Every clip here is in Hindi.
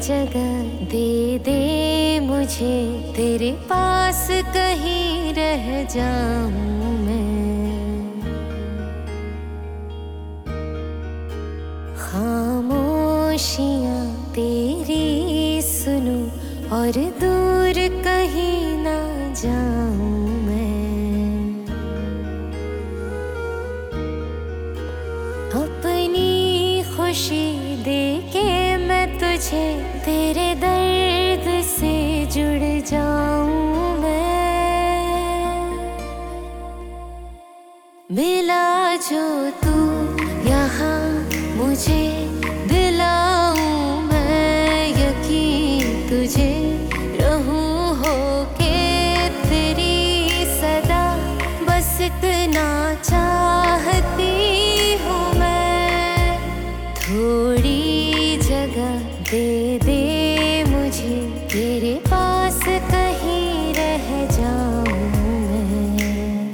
जगह दे दे मुझे, तेरे पास कहीं रह जाऊं मैं। खामोशियां तेरी सुनूं और दूर कहीं ना जाऊं मैं। अपनी खुशी दे के मैं तुझे, तेरे दर्द से जुड़ जाऊं मैं। मिला जो तू यहाँ मुझे, दिलाऊं मैं यकीन तुझे, रहूं होके तेरी सदा, बस इतना चाहती हूँ मैं। थोड़ी जगह दे दे मुझे, तेरे पास कहीं रह जाऊं मैं।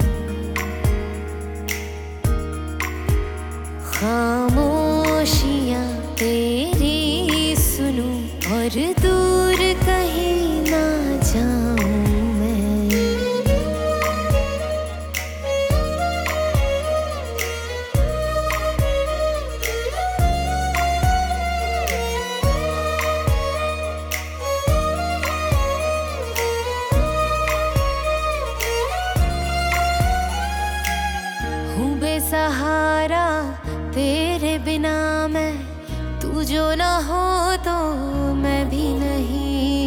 खामोशियां तेरी सुनूं और दूर कहीं ना जाऊं मैं। हूँ बेसहारा तेरे बिना मैं, तू जो ना हो तो मैं भी नहीं।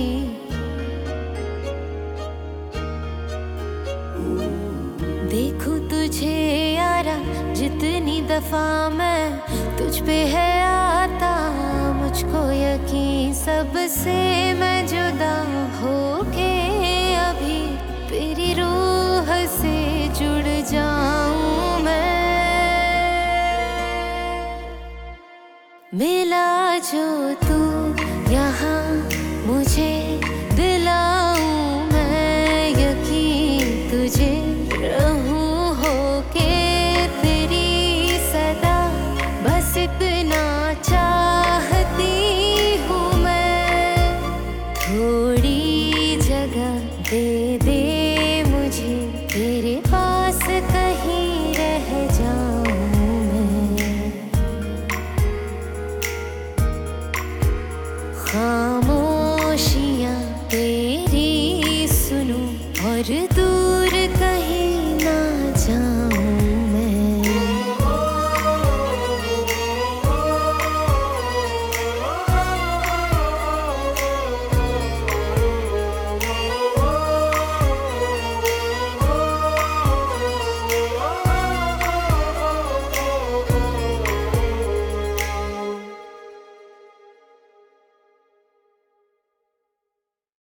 देखूं तुझे यारा जितनी दफा मैं, तुझ पे है आता मुझको यकीन, सबसे मैं जुदा होके अभी तेरी रूह से जुड़ जाऊं मैं। मिला जो तू यहाँ मुझे, दिलाऊं मैं यकीन तुझे, रहूं होके तेरी सदा, बस इतना चाहती हूँ मैं। थोड़ी जगह दे दे मुझे, तेरे पास कहीं रह जाऊं मैं। खामोशियां तेरी सुनूं और दूर